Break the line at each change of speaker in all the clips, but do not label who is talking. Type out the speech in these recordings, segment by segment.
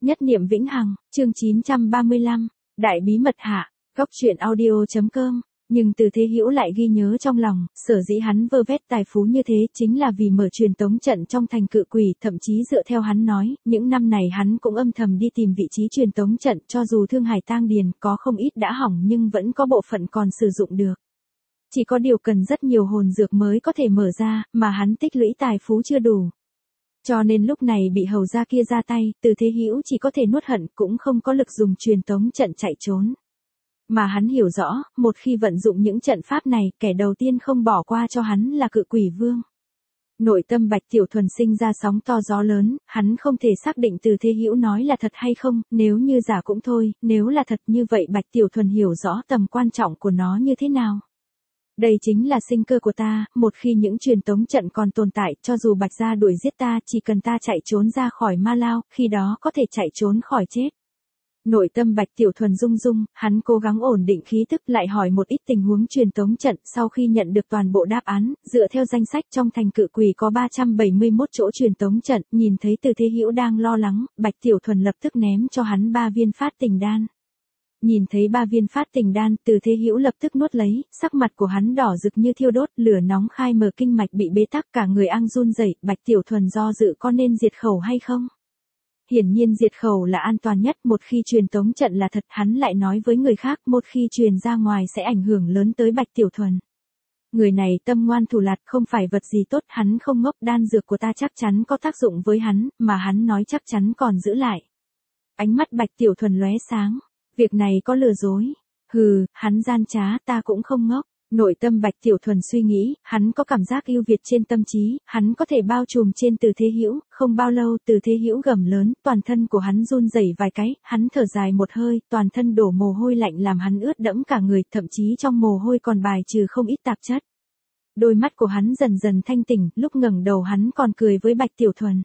Nhất niệm vĩnh hằng, chương 935, Đại bí mật hạ, góc truyện audio.com. Nhưng Từ Thế Hữu lại ghi nhớ trong lòng, sở dĩ hắn vơ vét tài phú như thế chính là vì mở truyền tống trận trong thành Cự Quỷ, thậm chí dựa theo hắn nói, những năm này hắn cũng âm thầm đi tìm vị trí truyền tống trận, cho dù Thương Hải Tang Điền có không ít đã hỏng nhưng vẫn có bộ phận còn sử dụng được. Chỉ có điều cần rất nhiều hồn dược mới có thể mở ra, mà hắn tích lũy tài phú chưa đủ. Cho nên lúc này bị hầu gia kia ra tay, Từ Thế Hữu chỉ có thể nuốt hận, cũng không có lực dùng truyền tống trận chạy trốn. Mà hắn hiểu rõ, một khi vận dụng những trận pháp này, kẻ đầu tiên không bỏ qua cho hắn là Cự Quỷ Vương. Nội tâm Bạch Tiểu Thuần sinh ra sóng to gió lớn, hắn không thể xác định Từ Thế Hữu nói là thật hay không, nếu như giả cũng thôi, nếu là thật như vậy Bạch Tiểu Thuần hiểu rõ tầm quan trọng của nó như thế nào. Đây chính là sinh cơ của ta, một khi những truyền tống trận còn tồn tại, cho dù Bạch gia đuổi giết ta, chỉ cần ta chạy trốn ra khỏi Ma Lao, khi đó có thể chạy trốn khỏi chết. Nội tâm Bạch Tiểu Thuần rung rung, hắn cố gắng ổn định khí tức, lại hỏi một ít tình huống truyền tống trận, sau khi nhận được toàn bộ đáp án, dựa theo danh sách trong thành Cự Quỷ có 371 chỗ truyền tống trận, nhìn thấy Từ Thế Hữu đang lo lắng, Bạch Tiểu Thuần lập tức ném cho hắn 3 viên phát tình đan. Nhìn thấy 3 viên phát tình đan, Từ Thế Hữu lập tức nuốt lấy, sắc mặt của hắn đỏ rực như thiêu đốt, lửa nóng khai mở, kinh mạch bị bế tắc, cả người ang run rẩy. Bạch Tiểu Thuần do dự có nên diệt khẩu hay không? Hiển nhiên diệt khẩu là an toàn nhất, một khi truyền tống trận là thật, hắn lại nói với người khác, một khi truyền ra ngoài sẽ ảnh hưởng lớn tới Bạch Tiểu Thuần. Người này tâm ngoan thủ lạt, không phải vật gì tốt, hắn không ngốc, đan dược của ta chắc chắn có tác dụng với hắn, mà hắn nói chắc chắn còn giữ lại. Ánh mắt Bạch Tiểu Thuần lóe sáng. Việc này có lừa dối. Hừ, hắn gian trá, ta cũng không ngốc. Nội tâm Bạch Tiểu Thuần suy nghĩ, hắn có cảm giác ưu việt trên tâm trí, hắn có thể bao trùm trên Từ Thế Hữu. Không bao lâu Từ Thế Hữu gầm lớn, toàn thân của hắn run rẩy vài cái, hắn thở dài một hơi, toàn thân đổ mồ hôi lạnh làm hắn ướt đẫm cả người, thậm chí trong mồ hôi còn bài trừ không ít tạp chất. Đôi mắt của hắn dần dần thanh tỉnh, lúc ngẩng đầu hắn còn cười với Bạch Tiểu Thuần.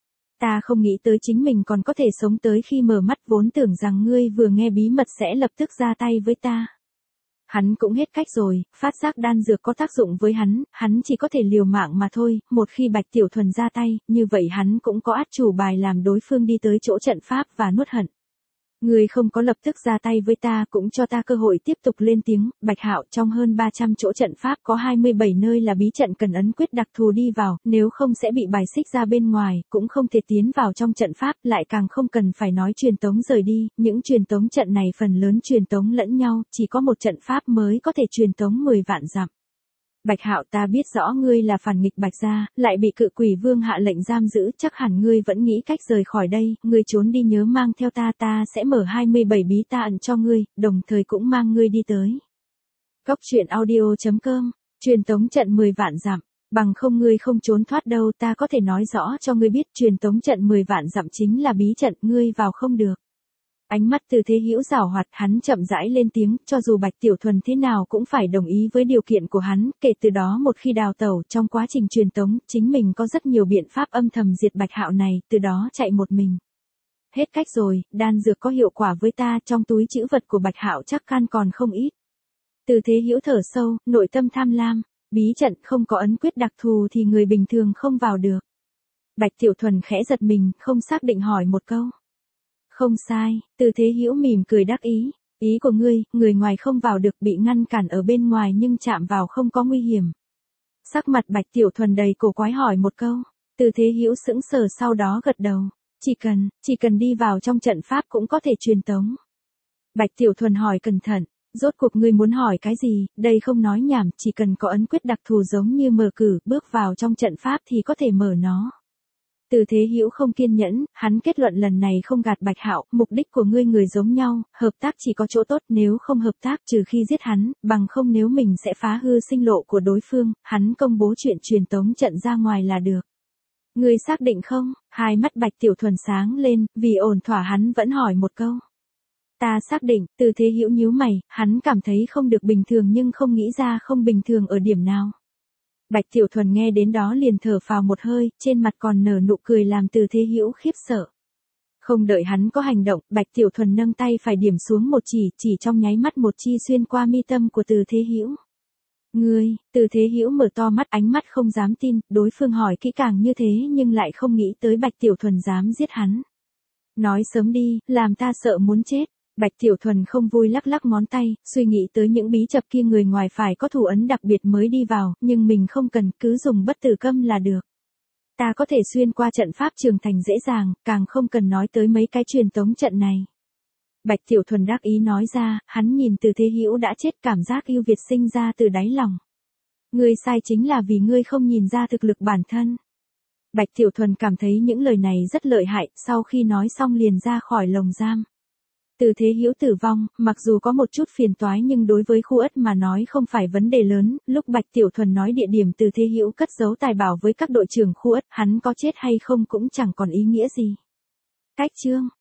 Ta không nghĩ tới chính mình còn có thể sống tới khi mở mắt, vốn tưởng rằng ngươi vừa nghe bí mật sẽ lập tức ra tay với ta. Hắn cũng hết cách rồi, phát giác đan dược có tác dụng với hắn chỉ có thể liều mạng mà thôi, một khi Bạch Tiểu Thuần ra tay, như vậy hắn cũng có át chủ bài làm đối phương đi tới chỗ trận pháp và nuốt hận. Ngươi không có lập tức ra tay với ta, cũng cho ta cơ hội tiếp tục lên tiếng. Bạch Hạo, trong hơn 300 chỗ trận pháp có 27 nơi là bí trận cần ấn quyết đặc thù đi vào, nếu không sẽ bị bài xích ra bên ngoài, cũng không thể tiến vào trong trận pháp, lại càng không cần phải nói truyền tống rời đi, những truyền tống trận này phần lớn truyền tống lẫn nhau, chỉ có một trận pháp mới có thể truyền tống 10 vạn dặm. Bạch Hạo, ta biết rõ ngươi là phản nghịch Bạch gia, lại bị Cự Quỷ Vương hạ lệnh giam giữ, chắc hẳn ngươi vẫn nghĩ cách rời khỏi đây, ngươi trốn đi nhớ mang theo ta, ta sẽ mở 27 bí ta ẩn cho ngươi, đồng thời cũng mang ngươi đi tới. Góc truyện audio.com, truyền tống trận 10 vạn dặm, bằng không ngươi không trốn thoát đâu, ta có thể nói rõ cho ngươi biết, truyền tống trận 10 vạn dặm chính là bí trận, ngươi vào không được. Ánh mắt Từ Thế Hữu giảo hoạt, hắn chậm rãi lên tiếng, cho dù Bạch Tiểu Thuần thế nào cũng phải đồng ý với điều kiện của hắn, kể từ đó một khi đào tẩu, trong quá trình truyền tống, chính mình có rất nhiều biện pháp âm thầm diệt Bạch Hạo này, từ đó chạy một mình. Hết cách rồi, đan dược có hiệu quả với ta, trong túi trữ vật của Bạch Hạo chắc can còn không ít. Từ Thế Hữu thở sâu, nội tâm tham lam, bí trận không có ấn quyết đặc thù thì người bình thường không vào được. Bạch Tiểu Thuần khẽ giật mình, không xác định hỏi một câu. Không sai, Từ Thế Hữu mỉm cười đắc ý. Ý của ngươi, người ngoài không vào được, bị ngăn cản ở bên ngoài nhưng chạm vào không có nguy hiểm. Sắc mặt Bạch Tiểu Thuần đầy cổ quái hỏi một câu. Từ Thế Hữu sững sờ sau đó gật đầu. Chỉ cần đi vào trong trận pháp cũng có thể truyền tống. Bạch Tiểu Thuần hỏi cẩn thận. Rốt cuộc ngươi muốn hỏi cái gì, đây không nói nhảm, chỉ cần có ấn quyết đặc thù giống như mở cử, bước vào trong trận pháp thì có thể mở nó. Từ Thế Hữu không kiên nhẫn, hắn kết luận lần này không gạt Bạch Hạo, mục đích của ngươi người giống nhau, hợp tác chỉ có chỗ tốt, nếu không hợp tác trừ khi giết hắn, bằng không nếu mình sẽ phá hư sinh lộ của đối phương, hắn công bố chuyện truyền tống trận ra ngoài là được. Ngươi xác định không? Hai mắt Bạch Tiểu Thuần sáng lên, vì ổn thỏa hắn vẫn hỏi một câu. Ta xác định. Từ Thế Hữu nhíu mày, hắn cảm thấy không được bình thường nhưng không nghĩ ra không bình thường ở điểm nào. Bạch Tiểu Thuần nghe đến đó liền thở phào một hơi, trên mặt còn nở nụ cười làm Từ Thế Hữu khiếp sợ. Không đợi hắn có hành động, Bạch Tiểu Thuần nâng tay phải điểm xuống một chỉ trong nháy mắt một chi xuyên qua mi tâm của Từ Thế Hữu. Ngươi, Từ Thế Hữu mở to mắt, ánh mắt không dám tin, đối phương hỏi kỹ càng như thế nhưng lại không nghĩ tới Bạch Tiểu Thuần dám giết hắn. Nói sớm đi, làm ta sợ muốn chết. Bạch Tiểu Thuần không vui lắc lắc ngón tay, suy nghĩ tới những bí chập kia người ngoài phải có thủ ấn đặc biệt mới đi vào, nhưng mình không cần, cứ dùng bất tử câm là được. Ta có thể xuyên qua trận pháp trường thành dễ dàng, càng không cần nói tới mấy cái truyền tống trận này. Bạch Tiểu Thuần đắc ý nói ra, hắn nhìn Từ Thế Hữu đã chết, cảm giác yêu Việt sinh ra từ đáy lòng. Ngươi sai chính là vì ngươi không nhìn ra thực lực bản thân. Bạch Tiểu Thuần cảm thấy những lời này rất lợi hại, sau khi nói xong liền ra khỏi lồng giam. Từ Thế Hữu tử vong, mặc dù có một chút phiền toái nhưng đối với Khu Ất mà nói không phải vấn đề lớn, lúc Bạch Tiểu Thuần nói địa điểm Từ Thế Hữu cất giấu tài bảo với các đội trưởng Khu Ất, hắn có chết hay không cũng chẳng còn ý nghĩa gì. Cách chương